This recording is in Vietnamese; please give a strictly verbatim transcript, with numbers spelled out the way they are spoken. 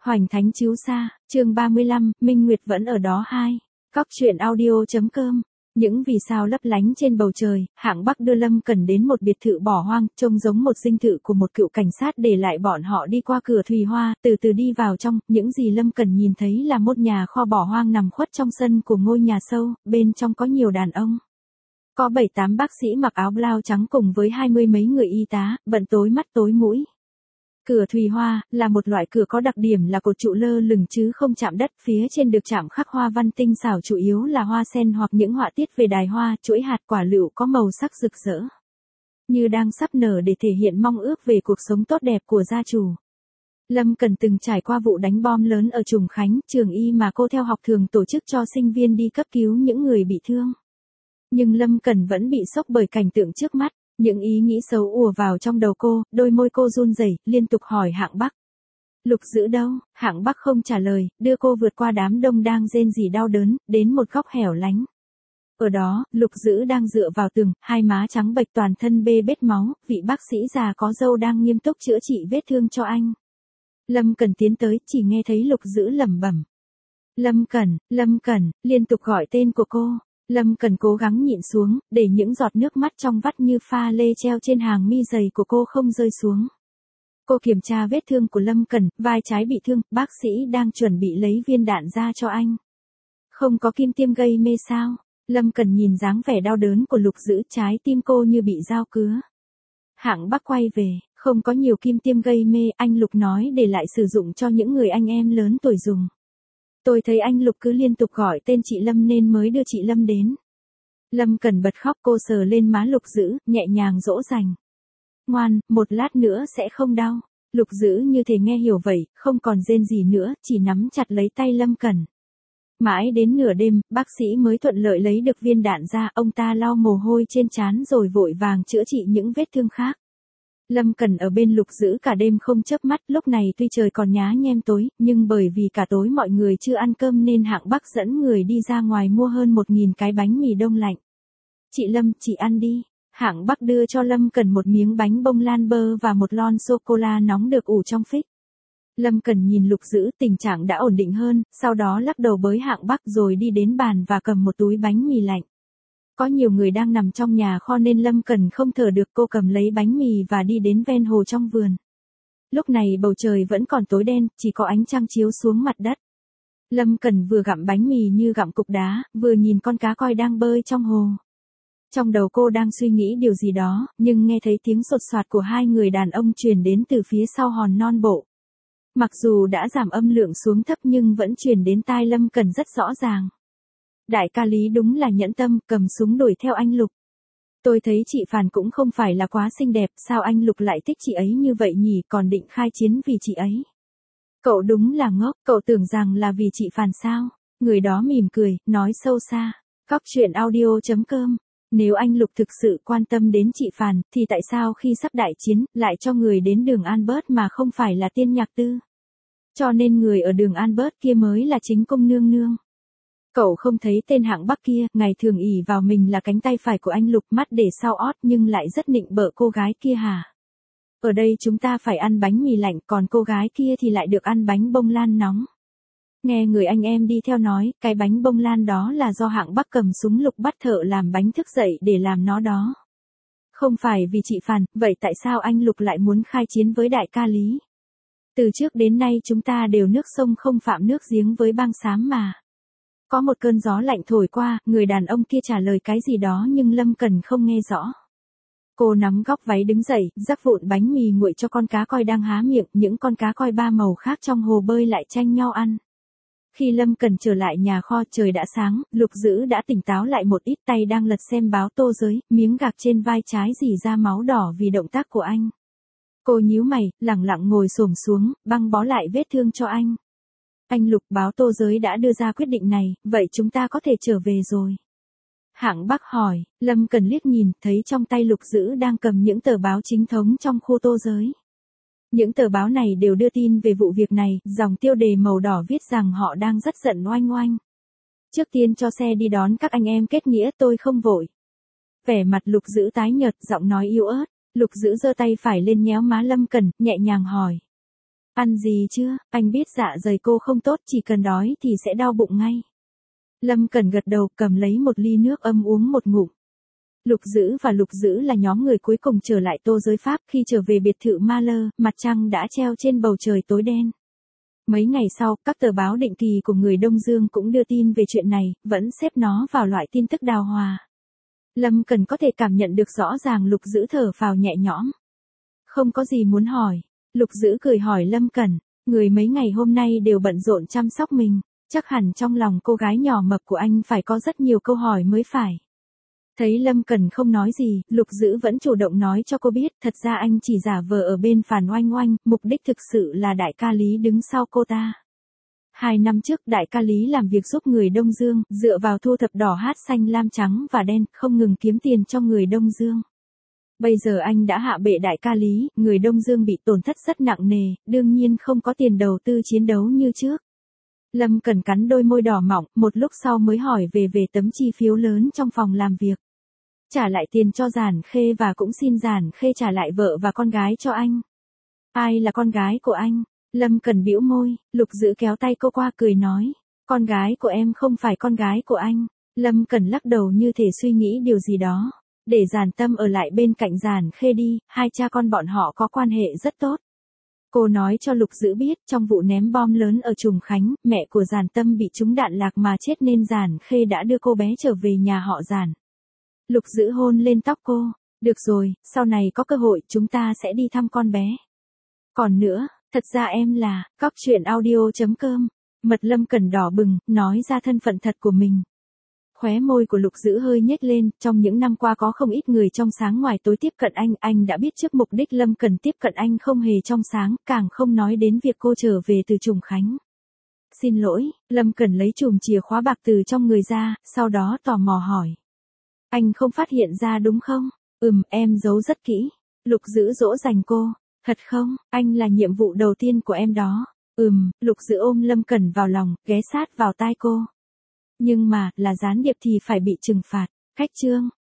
Hoành Thánh Chiếu Sa, chương ba mươi lăm, Minh Nguyệt vẫn ở đó hai. Cóc truyện audio.com. Những vì sao lấp lánh trên bầu trời, Hạng Bắc đưa Lâm Cẩn đến một biệt thự bỏ hoang, trông giống một dinh thự của một cựu cảnh sát, để lại bọn họ đi qua cửa Thùy Hoa, từ từ đi vào trong. Những gì Lâm Cẩn nhìn thấy là một nhà kho bỏ hoang nằm khuất trong sân của ngôi nhà sâu, bên trong có nhiều đàn ông. Có bảy tám bác sĩ mặc áo blau trắng cùng với hai mươi mấy người y tá, bận tối mắt tối mũi. Cửa Thùy Hoa là một loại cửa có đặc điểm là cột trụ lơ lửng chứ không chạm đất, phía trên được chạm khắc hoa văn tinh xảo, chủ yếu là hoa sen hoặc những họa tiết về đài hoa, chuỗi hạt quả lựu có màu sắc rực rỡ, như đang sắp nở, để thể hiện mong ước về cuộc sống tốt đẹp của gia chủ. Lâm Cẩn từng trải qua vụ đánh bom lớn ở Trùng Khánh, trường y mà cô theo học thường tổ chức cho sinh viên đi cấp cứu những người bị thương. Nhưng Lâm Cẩn vẫn bị sốc bởi cảnh tượng trước mắt. Những ý nghĩ xấu ùa vào trong đầu cô, đôi môi cô run rẩy, liên tục hỏi Hạng Bắc. Lục Dữ đâu? Hạng Bắc không trả lời, đưa cô vượt qua đám đông đang rên rỉ đau đớn, đến một góc hẻo lánh. Ở đó, Lục Dữ đang dựa vào tường, hai má trắng bệch, toàn thân bê bết máu, vị bác sĩ già có râu đang nghiêm túc chữa trị vết thương cho anh. Lâm Cẩn tiến tới, chỉ nghe thấy Lục Dữ lẩm bẩm. Lâm Cẩn, Lâm Cẩn, liên tục gọi tên của cô. Lâm Cẩn cố gắng nhịn xuống, để những giọt nước mắt trong vắt như pha lê treo trên hàng mi dày của cô không rơi xuống. Cô kiểm tra vết thương của Lâm Cẩn, vai trái bị thương, bác sĩ đang chuẩn bị lấy viên đạn ra cho anh. Không có kim tiêm gây mê sao? Lâm Cẩn nhìn dáng vẻ đau đớn của Lục Dữ, trái tim cô như bị dao cứa. Hạng Bắc quay về, không có nhiều kim tiêm gây mê, anh Lục nói để lại sử dụng cho những người anh em lớn tuổi dùng. Tôi thấy anh Lục cứ liên tục gọi tên chị Lâm nên mới đưa chị Lâm đến. Lâm Cẩn bật khóc, cô sờ lên má Lục Dữ, nhẹ nhàng dỗ dành. Ngoan, một lát nữa sẽ không đau. Lục Dữ như thể nghe hiểu vậy, không còn rên gì nữa, chỉ nắm chặt lấy tay Lâm Cẩn. Mãi đến nửa đêm, bác sĩ mới thuận lợi lấy được viên đạn ra, ông ta lau mồ hôi trên trán rồi vội vàng chữa trị những vết thương khác. Lâm Cẩn ở bên Lục Dữ cả đêm không chớp mắt, lúc này tuy trời còn nhá nhem tối, nhưng bởi vì cả tối mọi người chưa ăn cơm nên Hạng Bắc dẫn người đi ra ngoài mua hơn một nghìn cái bánh mì đông lạnh. Chị Lâm, chị ăn đi. Hạng Bắc đưa cho Lâm Cẩn một miếng bánh bông lan bơ và một lon sô-cô-la nóng được ủ trong phích. Lâm Cẩn nhìn Lục Dữ, tình trạng đã ổn định hơn, sau đó lắc đầu với Hạng Bắc rồi đi đến bàn và cầm một túi bánh mì lạnh. Có nhiều người đang nằm trong nhà kho nên Lâm Cẩn không thở được, cô cầm lấy bánh mì và đi đến ven hồ trong vườn. Lúc này bầu trời vẫn còn tối đen, chỉ có ánh trăng chiếu xuống mặt đất. Lâm Cẩn vừa gặm bánh mì như gặm cục đá, vừa nhìn con cá koi đang bơi trong hồ. Trong đầu cô đang suy nghĩ điều gì đó, nhưng nghe thấy tiếng sột soạt của hai người đàn ông truyền đến từ phía sau hòn non bộ. Mặc dù đã giảm âm lượng xuống thấp nhưng vẫn truyền đến tai Lâm Cẩn rất rõ ràng. Đại ca Lý đúng là nhẫn tâm, cầm súng đuổi theo anh Lục. Tôi thấy chị Phàn cũng không phải là quá xinh đẹp, sao anh Lục lại thích chị ấy như vậy nhỉ, còn định khai chiến vì chị ấy. Cậu đúng là ngốc, cậu tưởng rằng là vì chị Phàn sao? Người đó mỉm cười, nói sâu xa. Cóc truyện audio.com. Nếu anh Lục thực sự quan tâm đến chị Phàn, thì tại sao khi sắp đại chiến, lại cho người đến đường Albert mà không phải là Tiên Nhạc Tư? Cho nên người ở đường Albert kia mới là chính cung nương nương. Cậu không thấy tên Hạng Bắc kia, ngày thường ỷ vào mình là cánh tay phải của anh Lục, mắt để sau ót nhưng lại rất nịnh bợ cô gái kia hả? Ở đây chúng ta phải ăn bánh mì lạnh, còn cô gái kia thì lại được ăn bánh bông lan nóng. Nghe người anh em đi theo nói, cái bánh bông lan đó là do Hạng Bắc cầm súng Lục bắt thợ làm bánh thức dậy để làm nó đó. Không phải vì chị Phàn, vậy tại sao anh Lục lại muốn khai chiến với đại ca Lý? Từ trước đến nay chúng ta đều nước sông không phạm nước giếng với bang xám mà. Có một cơn gió lạnh thổi qua, người đàn ông kia trả lời cái gì đó nhưng Lâm Cẩn không nghe rõ. Cô nắm góc váy đứng dậy, rắc vụn bánh mì nguội cho con cá koi đang há miệng, những con cá koi ba màu khác trong hồ bơi lại tranh nhau ăn. Khi Lâm Cẩn trở lại nhà kho, trời đã sáng, Lục Dữ đã tỉnh táo lại một ít, tay đang lật xem báo tô giới, miếng gạc trên vai trái rỉ ra máu đỏ vì động tác của anh. Cô nhíu mày, lẳng lặng ngồi xổm xuống, băng bó lại vết thương cho anh. Anh Lục, báo tô giới đã đưa ra quyết định này, vậy chúng ta có thể trở về rồi. Hạng Bắc hỏi, Lâm Cẩn liếc nhìn, thấy trong tay Lục Dữ đang cầm những tờ báo chính thống trong khu tô giới. Những tờ báo này đều đưa tin về vụ việc này, dòng tiêu đề màu đỏ viết rằng họ đang rất giận oanh oanh. Trước tiên cho xe đi đón các anh em kết nghĩa, tôi không vội. Vẻ mặt Lục Dữ tái nhợt, giọng nói yếu ớt. Lục Dữ giơ tay phải lên nhéo má Lâm Cẩn, nhẹ nhàng hỏi. Ăn gì chưa, anh biết dạ dày cô không tốt, chỉ cần đói thì sẽ đau bụng ngay. Lâm Cẩn gật đầu, cầm lấy một ly nước ấm uống một ngụm. Lục Dữ và Lục Dữ là nhóm người cuối cùng trở lại Tô Giới Pháp. Khi trở về biệt thự Ma Lơ, mặt trăng đã treo trên bầu trời tối đen. Mấy ngày sau, các tờ báo định kỳ của người Đông Dương cũng đưa tin về chuyện này, vẫn xếp nó vào loại tin tức đào hòa. Lâm Cẩn có thể cảm nhận được rõ ràng Lục Dữ thở phào nhẹ nhõm. Không có gì muốn hỏi. Lục Dữ cười hỏi Lâm Cẩn, người mấy ngày hôm nay đều bận rộn chăm sóc mình, chắc hẳn trong lòng cô gái nhỏ mập của anh phải có rất nhiều câu hỏi mới phải. Thấy Lâm Cẩn không nói gì, Lục Dữ vẫn chủ động nói cho cô biết, thật ra anh chỉ giả vờ ở bên Phàn Oanh Oanh, mục đích thực sự là đại ca Lý đứng sau cô ta. Hai năm trước đại ca Lý làm việc giúp người Đông Dương, dựa vào thu thập đỏ hát xanh lam trắng và đen, không ngừng kiếm tiền cho người Đông Dương. Bây giờ anh đã hạ bệ đại ca Lý, người Đông Dương bị tổn thất rất nặng nề, đương nhiên không có tiền đầu tư chiến đấu như trước. Lâm Cẩn cắn đôi môi đỏ mọng, một lúc sau mới hỏi về về tấm chi phiếu lớn trong phòng làm việc. Trả lại tiền cho Giản Khê và cũng xin Giản Khê trả lại vợ và con gái cho anh. Ai là con gái của anh? Lâm Cẩn bĩu môi, Lục Dữ kéo tay cô qua cười nói. Con gái của em không phải con gái của anh. Lâm Cẩn lắc đầu như thể suy nghĩ điều gì đó. Để Giản Tâm ở lại bên cạnh Giản Khê đi, hai cha con bọn họ có quan hệ rất tốt. Cô nói cho Lục Dữ biết, trong vụ ném bom lớn ở Trùng Khánh, mẹ của Giản Tâm bị trúng đạn lạc mà chết nên Giản Khê đã đưa cô bé trở về nhà họ Giản. Lục Dữ hôn lên tóc cô, được rồi, sau này có cơ hội chúng ta sẽ đi thăm con bé. Còn nữa, thật ra em là, cóc truyện audio chấm com, mật Lâm Cẩn đỏ bừng, nói ra thân phận thật của mình. Khóe môi của Lục Dữ hơi nhếch lên, trong những năm qua có không ít người trong sáng ngoài tối tiếp cận anh, anh đã biết trước mục đích Lâm Cẩn tiếp cận anh không hề trong sáng, càng không nói đến việc cô trở về từ Trùng Khánh. Xin lỗi, Lâm Cẩn lấy chùm chìa khóa bạc từ trong người ra, sau đó tò mò hỏi. Anh không phát hiện ra đúng không? Ừm, em giấu rất kỹ. Lục Dữ dỗ dành cô. Thật không, anh là nhiệm vụ đầu tiên của em đó. Ừm, Lục Dữ ôm Lâm Cẩn vào lòng, ghé sát vào tai cô. Nhưng mà, là gián điệp thì phải bị trừng phạt. Khách chương.